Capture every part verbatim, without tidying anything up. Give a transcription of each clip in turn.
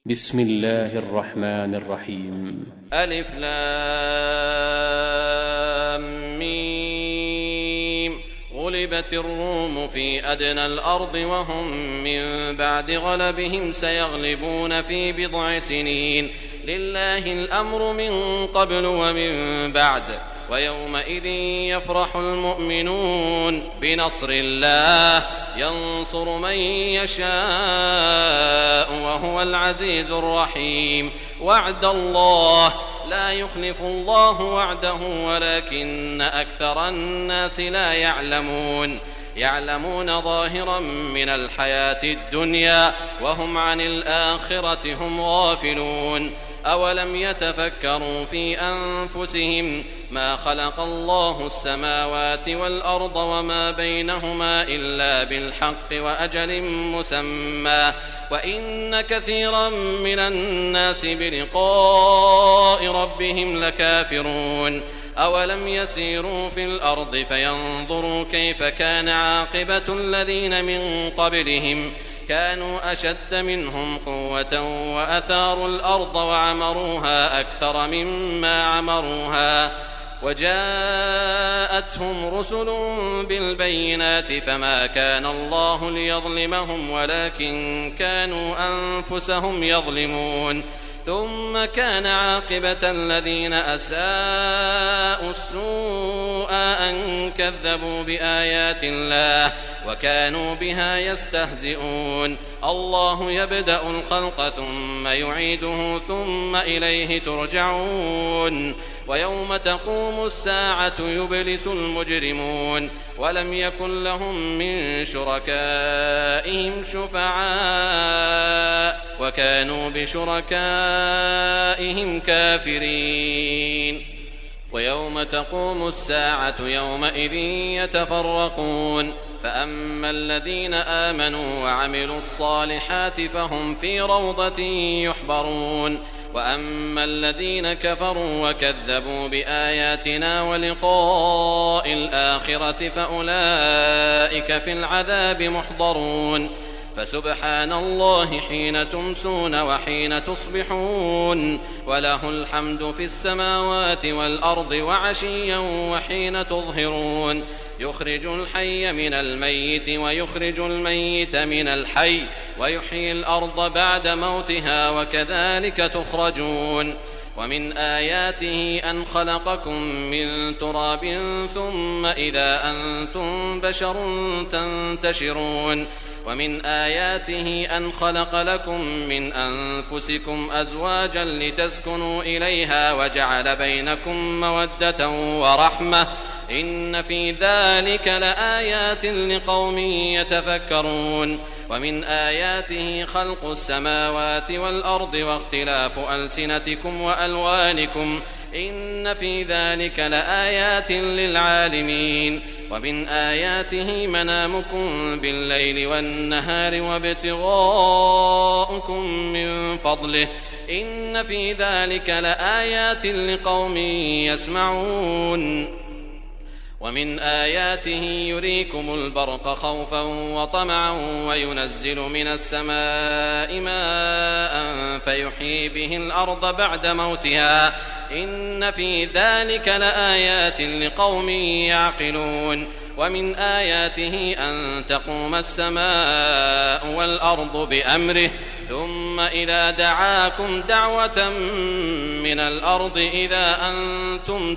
بسم الله الرحمن الرحيم. ألف لام ميم. غلبت الروم في أدنى الأرض وهم من بعد غلبهم سيغلبون في بضع سنين. لله الأمر من قبل ومن بعد ويومئذ يفرح المؤمنون بنصر الله ينصر من يشاء وهو العزيز الرحيم. وعد الله لا يخلف الله وعده ولكن أكثر الناس لا يعلمون. يعلمون ظاهرا من الحياة الدنيا وهم عن الآخرة هم غافلون. أولم يتفكروا في أنفسهم ما خلق الله السماوات والأرض وما بينهما إلا بالحق وأجل مسمى وإن كثيرا من الناس بلقاء ربهم لكافرون. أولم يسيروا في الأرض فينظروا كيف كان عاقبة الذين من قبلهم كانوا أشد منهم قوة وأثاروا الأرض وعمروها أكثر مما عمروها وجاءتهم رسل بالبينات فما كان الله ليظلمهم ولكن كانوا أنفسهم يظلمون. ثم كان عاقبة الذين أساءوا السوء أن كذبوا بآيات الله وكانوا بها يستهزئون. الله يبدأ الخلق ثم يعيده ثم إليه ترجعون. ويوم تقوم الساعة يبلس المجرمون ولم يكن لهم من شركائهم شفعاء وكانوا بشركائهم كافرين. ويوم تقوم الساعة يومئذ يتفرقون فأما الذين آمنوا وعملوا الصالحات فهم في روضة يحبرون وأما الذين كفروا وكذبوا بآياتنا ولقاء الآخرة فأولئك في العذاب محضرون. فسبحان الله حين تمسون وحين تصبحون وله الحمد في السماوات والأرض وعشيا وحين تظهرون. يخرج الحي من الميت ويخرج الميت من الحي ويحيي الأرض بعد موتها وكذلك تخرجون. ومن آياته أن خلقكم من تراب ثم إذا أنتم بشر تنتشرون. ومن آياته أن خلق لكم من أنفسكم أزواجا لتسكنوا إليها وجعل بينكم مودة ورحمة إن في ذلك لآيات لقوم يتفكرون. ومن آياته خلق السماوات والأرض واختلاف ألسنتكم وألوانكم إن في ذلك لآيات للعالمين. ومن آياته منامكم بالليل والنهار وابتغاؤكم من فضله إن في ذلك لآيات لقوم يسمعون. ومن آياته يريكم البرق خوفا وطمعا وينزل من السماء ماء فيحيي به الأرض بعد موتها إن في ذلك لآيات لقوم يعقلون. ومن آياته أن تقوم السماء والأرض بأمره ثم إذا دعاكم دعوة من الأرض إذا أنتم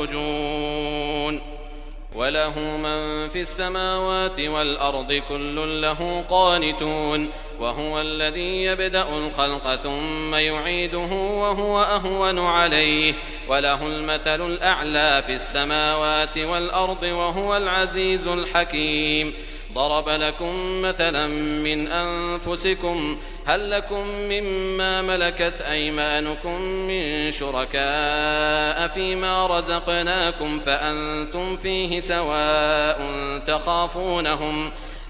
تخرجون. وله من في السماوات والأرض كل له قانتون. وهو الذي يبدأ الخلق ثم يعيده وهو أهون عليه وله المثل الأعلى في السماوات والأرض وهو العزيز الحكيم. ضرب لكم مثلا من أنفسكم هل لكم مما ملكت أيمانكم من شركاء فيما رزقناكم فأنتم فيه سواء تخافونهم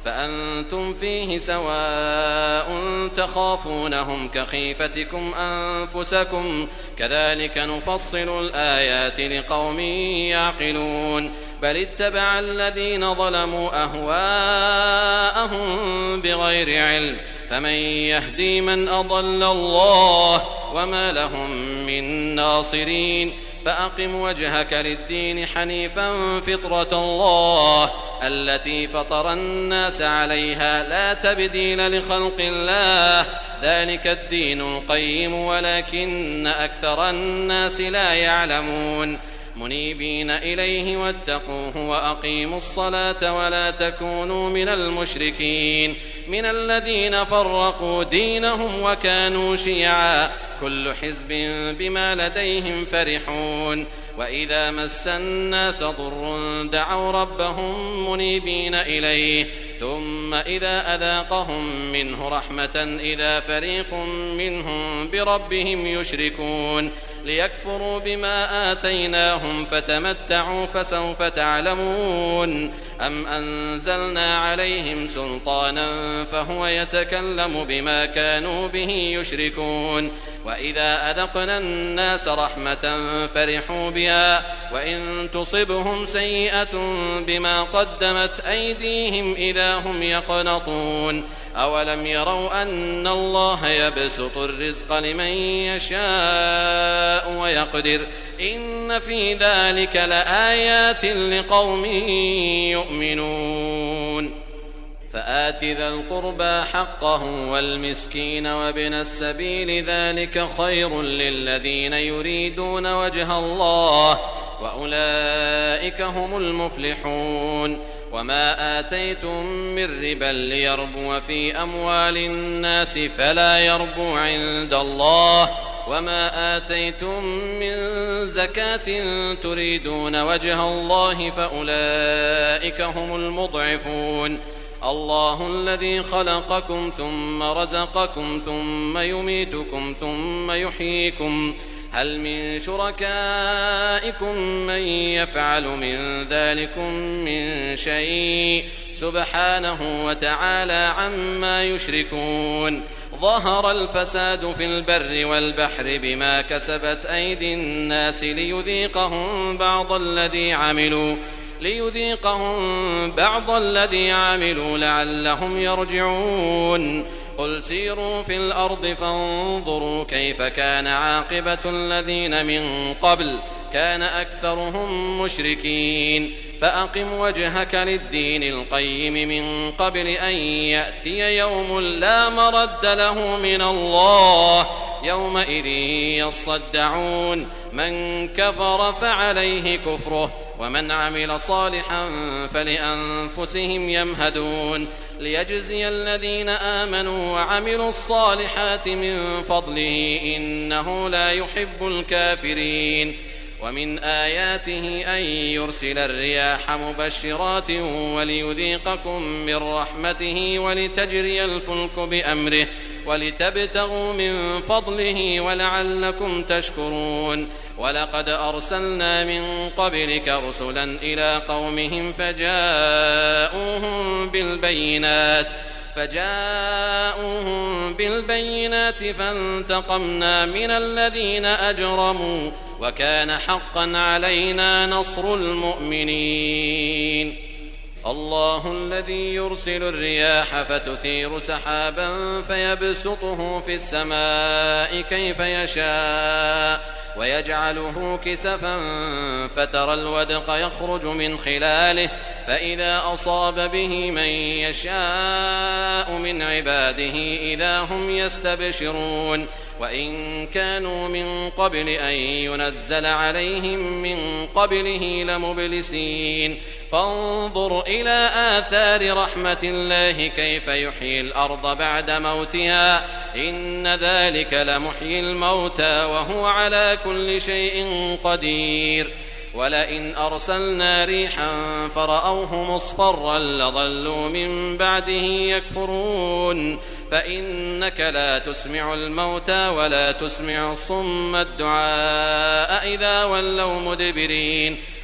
فأنتم فيه سواء تخافونهم كخيفتكم أنفسكم كذلك نفصل الآيات لقوم يعقلون بل اتبع الذين ظلموا أهواءهم بغير علم فمن يهدي من أضل الله وما لهم من ناصرين فأقم وجهك للدين حنيفا فطرة الله التي فطر الناس عليها لا تبديل لخلق الله ذلك الدين القيم ولكن أكثر الناس لا يعلمون منيبين إليه واتقوه وأقيموا الصلاة ولا تكونوا من المشركين من الذين فرقوا دينهم وكانوا شيعا كل حزب بما لديهم فرحون وإذا مس الناس ضر دعوا ربهم منيبين إليه ثم إذا أذاقهم منه رحمة إذا فريق منهم بربهم يشركون ليكفروا بما آتيناهم فتمتعوا فسوف تعلمون أم أنزلنا عليهم سلطانا فهو يتكلم بما كانوا به يشركون وإذا أذقنا الناس رحمة فرحوا بها وإن تصبهم سيئة بما قدمت أيديهم إذا هم يقنطون أولم يروا أن الله يبسط الرزق لمن يشاء ويقدر إن في ذلك لآيات لقوم يؤمنون فآت ذا القربى حقه والمسكين وابن السبيل ذلك خير للذين يريدون وجه الله وأولئك هم المفلحون وما آتيتم من ربا ليربو في أموال الناس فلا يربو عند الله وما آتيتم من زكاة تريدون وجه الله فأولئك هم المضعفون الله الذي خلقكم ثم رزقكم ثم يميتكم ثم يحييكم هل من شركائكم من يفعل من ذلكم من شيء سبحانه وتعالى عما يشركون ظهر الفساد في البر والبحر بما كسبت أيدي الناس ليذيقهم بعض الذي عملوا ليذيقهم بعض الذي عملوا لعلهم يرجعون قل سيروا في الأرض فانظروا كيف كان عاقبة الذين من قبل كان أكثرهم مشركين فأقم وجهك للدين القيم من قبل أن يأتي يوم لا مرد له من الله يومئذ يصدعون من كفر فعليه كفره ومن عمل صالحا فلأنفسهم يمهدون ليجزي الذين آمنوا وعملوا الصالحات من فضله إنه لا يحب الكافرين ومن آياته أن يرسل الرياح مبشرات وليذيقكم من رحمته ولتجري الفلك بأمره ولتبتغوا من فضله ولعلكم تشكرون ولقد أرسلنا من قبلك رسلا إلى قومهم فجاءوهم بالبينات فجاءوهم بالبينات فانتقمنا من الذين أجرموا وكان حقا علينا نصر المؤمنين الله الذي يرسل الرياح فتثير سحابا فيبسطه في السماء كيف يشاء ويجعله كسفا فترى الودق يخرج من خلاله فإذا أصاب به من يشاء من عباده إذا هم يستبشرون وإن كانوا من قبل أن ينزل عليهم من قبله لمبلسين فانظر إلى آثار رحمة الله كيف يحيي الأرض بعد موتها إن ذلك لمحيي الموتى وهو على كل شيء قدير ولئن أرسلنا ريحا فرأوه مصفرا لظلوا من بعده يكفرون فإنك لا تسمع الموتى ولا تسمع الصم الدعاء إذا ولوا مدبرين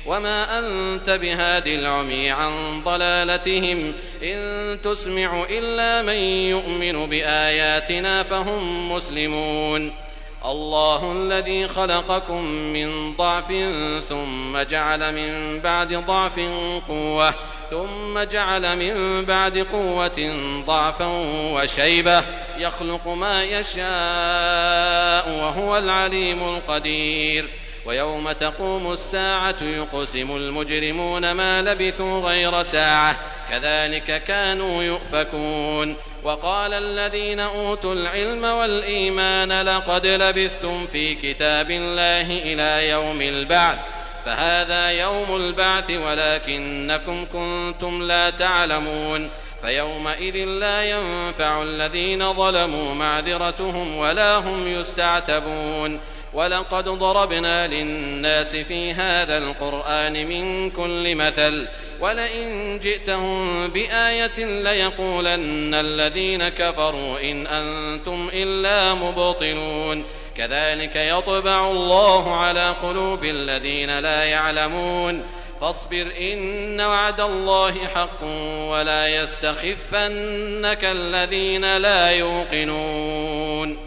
وما أنت بهاد العمي عن ضلالتهم إن تسمع إلا من يؤمن بآياتنا فهم مسلمون الله الذي خلقكم من ضعف ثم جعل من بعد ضعف قوة ثم جعل من بعد قوة ضعفا وشيبة يخلق ما يشاء وهو العليم القدير ويوم تقوم الساعة يقسم المجرمون ما لبثوا غير ساعة كذلك كانوا يؤفكون وقال الذين أوتوا العلم والإيمان لقد لبثتم في كتاب الله إلى يوم البعث فهذا يوم البعث ولكنكم كنتم لا تعلمون فيومئذ لا ينفع الذين ظلموا معذرتهم ولا هم يستعتبون ولقد ضربنا للناس في هذا القرآن من كل مثل ولئن جئتهم بآية ليقولن الذين كفروا إن أنتم إلا مبطلون كذلك يطبع الله على قلوب الذين لا يعلمون فاصبر إن وعد الله حق ولا يستخفنك الذين لا يوقنون